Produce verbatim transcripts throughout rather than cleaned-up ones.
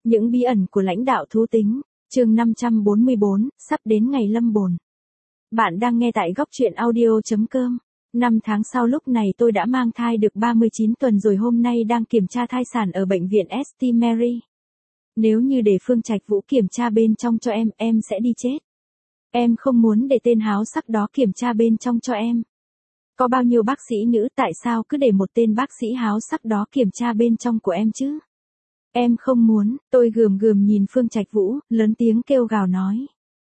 Những bí ẩn của lãnh đạo thú tính, chương năm trăm bốn mươi bốn, sắp đến ngày lâm bồn. Bạn đang nghe tại góc truyện audio.com. Năm tháng sau lúc này tôi đã mang thai được ba mươi chín tuần rồi, hôm nay đang kiểm tra thai sản ở bệnh viện ét tê Mary. Nếu như để Phương Trạch Vũ kiểm tra bên trong cho em, em sẽ đi chết. Em không muốn để tên háo sắc đó kiểm tra bên trong cho em. Có bao nhiêu bác sĩ nữ, tại sao cứ để một tên bác sĩ háo sắc đó kiểm tra bên trong của em chứ? Em không muốn. Tôi gườm gườm nhìn Phương Trạch Vũ, lớn tiếng kêu gào nói.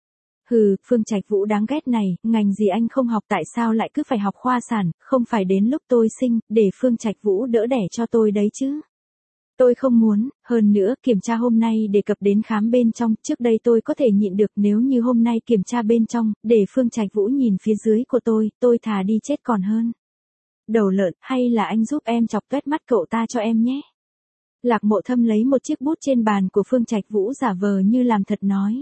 Hừ, Phương Trạch Vũ đáng ghét này, ngành gì anh không học, tại sao lại cứ phải học khoa sản, không phải đến lúc tôi sinh, để Phương Trạch Vũ đỡ đẻ cho tôi đấy chứ. Tôi không muốn, hơn nữa kiểm tra hôm nay đề cập đến khám bên trong, trước đây tôi có thể nhịn được, nếu như hôm nay kiểm tra bên trong, để Phương Trạch Vũ nhìn phía dưới của tôi, tôi thà đi chết còn hơn. Đầu lợn, hay là anh giúp em chọc tuét mắt cậu ta cho em nhé. Lạc Mộ Thâm lấy một chiếc bút trên bàn của Phương Trạch Vũ giả vờ như làm thật nói.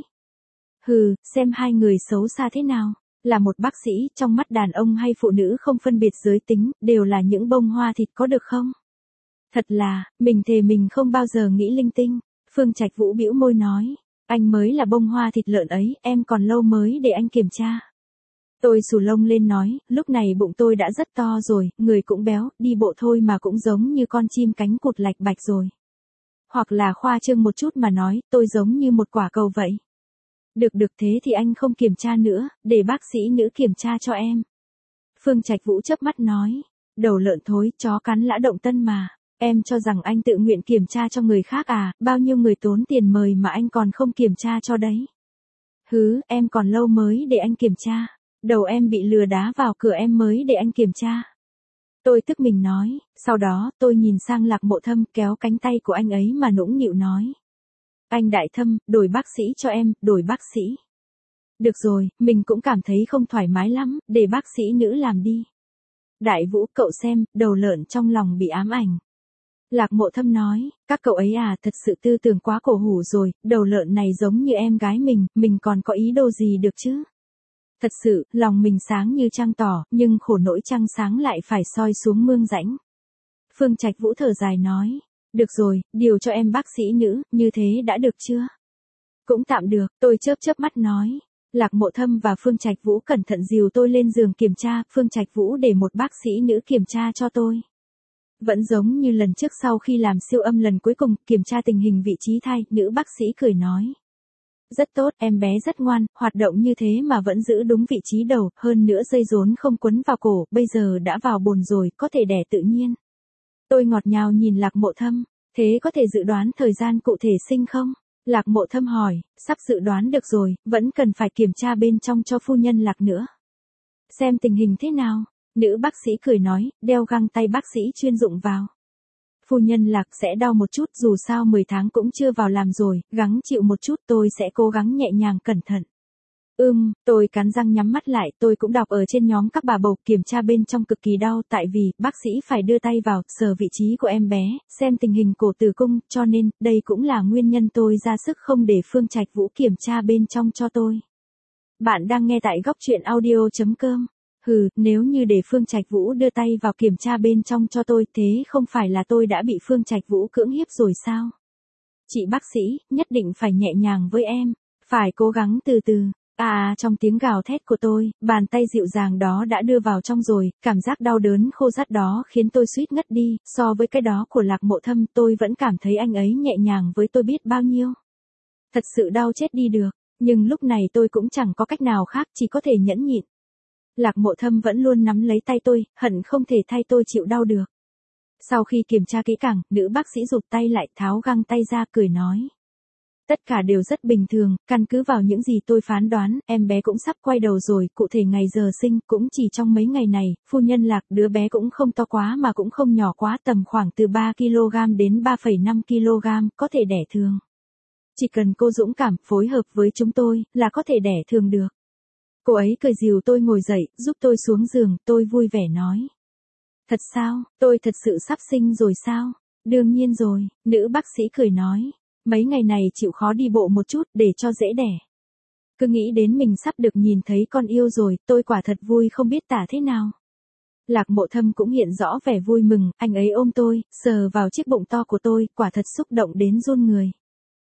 Hừ, xem hai người xấu xa thế nào. Là một bác sĩ, trong mắt đàn ông hay phụ nữ không phân biệt giới tính, đều là những bông hoa thịt có được không? Thật là, mình thề mình không bao giờ nghĩ linh tinh. Phương Trạch Vũ bĩu môi nói. Anh mới là bông hoa thịt lợn ấy, em còn lâu mới để anh kiểm tra. Tôi xù lông lên nói, lúc này bụng tôi đã rất to rồi, người cũng béo, đi bộ thôi mà cũng giống như con chim cánh cụt lạch bạch rồi. Hoặc là khoa trương một chút mà nói, tôi giống như một quả cầu vậy. Được được, thế thì anh không kiểm tra nữa, để bác sĩ nữ kiểm tra cho em. Phương Trạch Vũ chớp mắt nói, đầu lợn thối, chó cắn lã động tân mà. Em cho rằng anh tự nguyện kiểm tra cho người khác à, bao nhiêu người tốn tiền mời mà anh còn không kiểm tra cho đấy. Hứ, em còn lâu mới để anh kiểm tra. Đầu em bị lừa đá vào cửa em mới để anh kiểm tra. Tôi tức mình nói, sau đó tôi nhìn sang Lạc Mộ Thâm, kéo cánh tay của anh ấy mà nũng nịu nói. Anh Đại Thâm, đổi bác sĩ cho em, đổi bác sĩ. Được rồi, mình cũng cảm thấy không thoải mái lắm, để bác sĩ nữ làm đi. Đại Vũ, cậu xem, đầu lợn trong lòng bị ám ảnh. Lạc Mộ Thâm nói, các cậu ấy à, thật sự tư tưởng quá cổ hủ rồi, đầu lợn này giống như em gái mình, mình còn có ý đồ gì được chứ? Thật sự, lòng mình sáng như trăng tỏ, nhưng khổ nỗi trăng sáng lại phải soi xuống mương rãnh. Phương Trạch Vũ thở dài nói, được rồi, điều cho em bác sĩ nữ, như thế đã được chưa? Cũng tạm được, tôi chớp chớp mắt nói. Lạc Mộ Thâm và Phương Trạch Vũ cẩn thận dìu tôi lên giường kiểm tra, Phương Trạch Vũ để một bác sĩ nữ kiểm tra cho tôi. Vẫn giống như lần trước sau khi làm siêu âm lần cuối cùng, kiểm tra tình hình vị trí thai, nữ bác sĩ cười nói. Rất tốt, em bé rất ngoan, hoạt động như thế mà vẫn giữ đúng vị trí đầu, hơn nữa dây rốn không quấn vào cổ, bây giờ đã vào bồn rồi, có thể đẻ tự nhiên. Tôi ngọt ngào nhìn Lạc Mộ Thâm, thế có thể dự đoán thời gian cụ thể sinh không? Lạc Mộ Thâm hỏi, sắp dự đoán được rồi, vẫn cần phải kiểm tra bên trong cho phu nhân Lạc nữa. Xem tình hình thế nào? Nữ bác sĩ cười nói, đeo găng tay bác sĩ chuyên dụng vào. Phu nhân Lạc sẽ đau một chút, dù sao mười tháng cũng chưa vào làm rồi, gắng chịu một chút, tôi sẽ cố gắng nhẹ nhàng cẩn thận. Ừm, tôi cắn răng nhắm mắt lại, tôi cũng đọc ở trên nhóm các bà bầu, kiểm tra bên trong cực kỳ đau, tại vì bác sĩ phải đưa tay vào, sờ vị trí của em bé, xem tình hình cổ tử cung, cho nên, đây cũng là nguyên nhân tôi ra sức không để Phương Trạch Vũ kiểm tra bên trong cho tôi. Bạn đang nghe tại góc truyện audio.com. Hừ, nếu như để Phương Trạch Vũ đưa tay vào kiểm tra bên trong cho tôi, thế không phải là tôi đã bị Phương Trạch Vũ cưỡng hiếp rồi sao? Chị bác sĩ, nhất định phải nhẹ nhàng với em, phải cố gắng từ từ. À, trong tiếng gào thét của tôi, bàn tay dịu dàng đó đã đưa vào trong rồi, cảm giác đau đớn khô rát đó khiến tôi suýt ngất đi, so với cái đó của Lạc Mộ Thâm tôi vẫn cảm thấy anh ấy nhẹ nhàng với tôi biết bao nhiêu. Thật sự đau chết đi được, nhưng lúc này tôi cũng chẳng có cách nào khác, chỉ có thể nhẫn nhịn. Lạc Mộ Thâm vẫn luôn nắm lấy tay tôi, hận không thể thay tôi chịu đau được. Sau khi kiểm tra kỹ càng, nữ bác sĩ rụt tay lại, tháo găng tay ra, cười nói. Tất cả đều rất bình thường, căn cứ vào những gì tôi phán đoán, em bé cũng sắp quay đầu rồi, cụ thể ngày giờ sinh cũng chỉ trong mấy ngày này, phu nhân Lạc, đứa bé cũng không to quá mà cũng không nhỏ quá, tầm khoảng từ ba ki lô gam đến ba phẩy năm ki lô gam, có thể đẻ thường. Chỉ cần cô dũng cảm, phối hợp với chúng tôi, là có thể đẻ thường được. Cô ấy cười dìu tôi ngồi dậy, giúp tôi xuống giường, tôi vui vẻ nói. Thật sao, tôi thật sự sắp sinh rồi sao? Đương nhiên rồi, nữ bác sĩ cười nói. Mấy ngày này chịu khó đi bộ một chút để cho dễ đẻ. Cứ nghĩ đến mình sắp được nhìn thấy con yêu rồi, tôi quả thật vui không biết tả thế nào. Lạc Mộ Thâm cũng hiện rõ vẻ vui mừng, anh ấy ôm tôi, sờ vào chiếc bụng to của tôi, quả thật xúc động đến run người.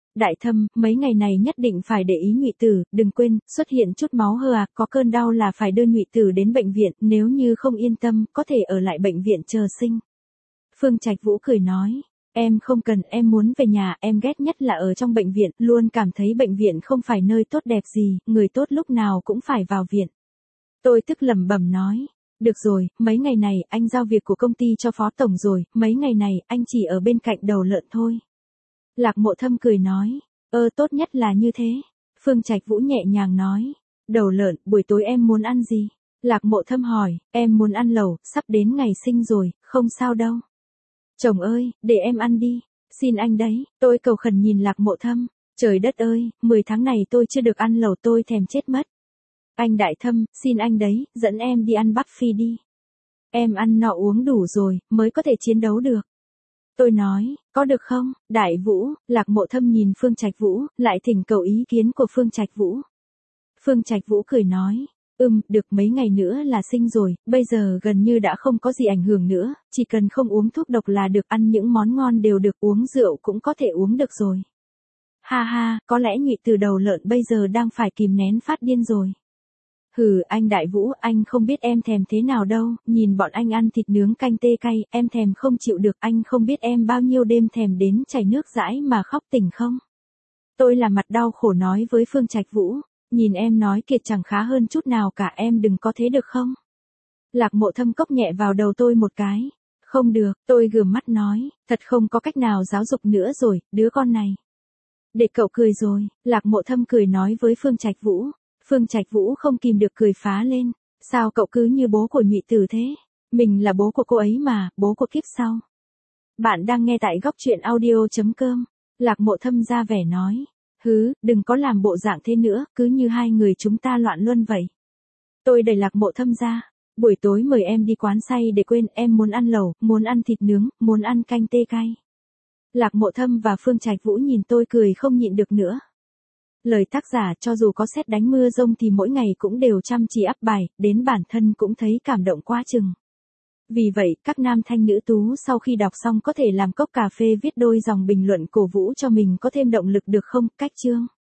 Đại Thâm, mấy ngày này nhất định phải để ý Nhụy Tử, đừng quên, xuất hiện chút máu hơ à, có cơn đau là phải đưa Nhụy Tử đến bệnh viện, nếu như không yên tâm, có thể ở lại bệnh viện chờ sinh. Phương Trạch Vũ cười nói, em không cần, em muốn về nhà, em ghét nhất là ở trong bệnh viện, luôn cảm thấy bệnh viện không phải nơi tốt đẹp gì, người tốt lúc nào cũng phải vào viện. Tôi tức lẩm bẩm nói, được rồi, mấy ngày này anh giao việc của công ty cho phó tổng rồi, mấy ngày này anh chỉ ở bên cạnh đầu lợn thôi. Lạc Mộ Thâm cười nói, ơ tốt nhất là như thế. Phương Trạch Vũ nhẹ nhàng nói, đầu lợn, buổi tối em muốn ăn gì? Lạc Mộ Thâm hỏi, em muốn ăn lẩu, sắp đến ngày sinh rồi, không sao đâu. Chồng ơi, để em ăn đi, xin anh đấy, tôi cầu khẩn nhìn Lạc Mộ Thâm, trời đất ơi, mười tháng này tôi chưa được ăn lẩu tôi thèm chết mất. Anh Đại Thâm, xin anh đấy, dẫn em đi ăn buffet đi. Em ăn no uống đủ rồi, mới có thể chiến đấu được. Tôi nói, có được không, Đại Vũ, Lạc Mộ Thâm nhìn Phương Trạch Vũ, lại thỉnh cầu ý kiến của Phương Trạch Vũ. Phương Trạch Vũ cười nói, ừm, được mấy ngày nữa là sinh rồi, bây giờ gần như đã không có gì ảnh hưởng nữa, chỉ cần không uống thuốc độc là được, ăn những món ngon đều được, uống rượu cũng có thể uống được rồi. Ha ha, có lẽ Nhụy Từ đầu lợn bây giờ đang phải kìm nén phát điên rồi. Hừ, anh Đại Vũ, anh không biết em thèm thế nào đâu, nhìn bọn anh ăn thịt nướng canh tê cay, em thèm không chịu được, anh không biết em bao nhiêu đêm thèm đến chảy nước dãi mà khóc tỉnh không. Tôi là mặt đau khổ nói với Phương Trạch Vũ, nhìn em nói kiệt chẳng khá hơn chút nào cả, em đừng có thế được không. Lạc Mộ Thâm cốc nhẹ vào đầu tôi một cái, không được, tôi gườm mắt nói, thật không có cách nào giáo dục nữa rồi, đứa con này. Để cậu cười rồi, Lạc Mộ Thâm cười nói với Phương Trạch Vũ. Phương Trạch Vũ không kìm được cười phá lên, sao cậu cứ như bố của Nhụy Tử thế? Mình là bố của cô ấy mà, bố của kiếp sau. Bạn đang nghe tại góc truyện audio chấm com. Lạc Mộ Thâm ra vẻ nói, hứ, đừng có làm bộ dạng thế nữa, cứ như hai người chúng ta loạn luân vậy. Tôi đẩy Lạc Mộ Thâm ra, buổi tối mời em đi quán say để quên, em muốn ăn lẩu, muốn ăn thịt nướng, muốn ăn canh tê cay. Lạc Mộ Thâm và Phương Trạch Vũ nhìn tôi cười không nhịn được nữa. Lời tác giả, cho dù có sét đánh mưa rông thì mỗi ngày cũng đều chăm chỉ ắp bài, đến bản thân cũng thấy cảm động quá chừng. Vì vậy, các nam thanh nữ tú sau khi đọc xong có thể làm cốc cà phê viết đôi dòng bình luận cổ vũ cho mình có thêm động lực được không? Cách chương.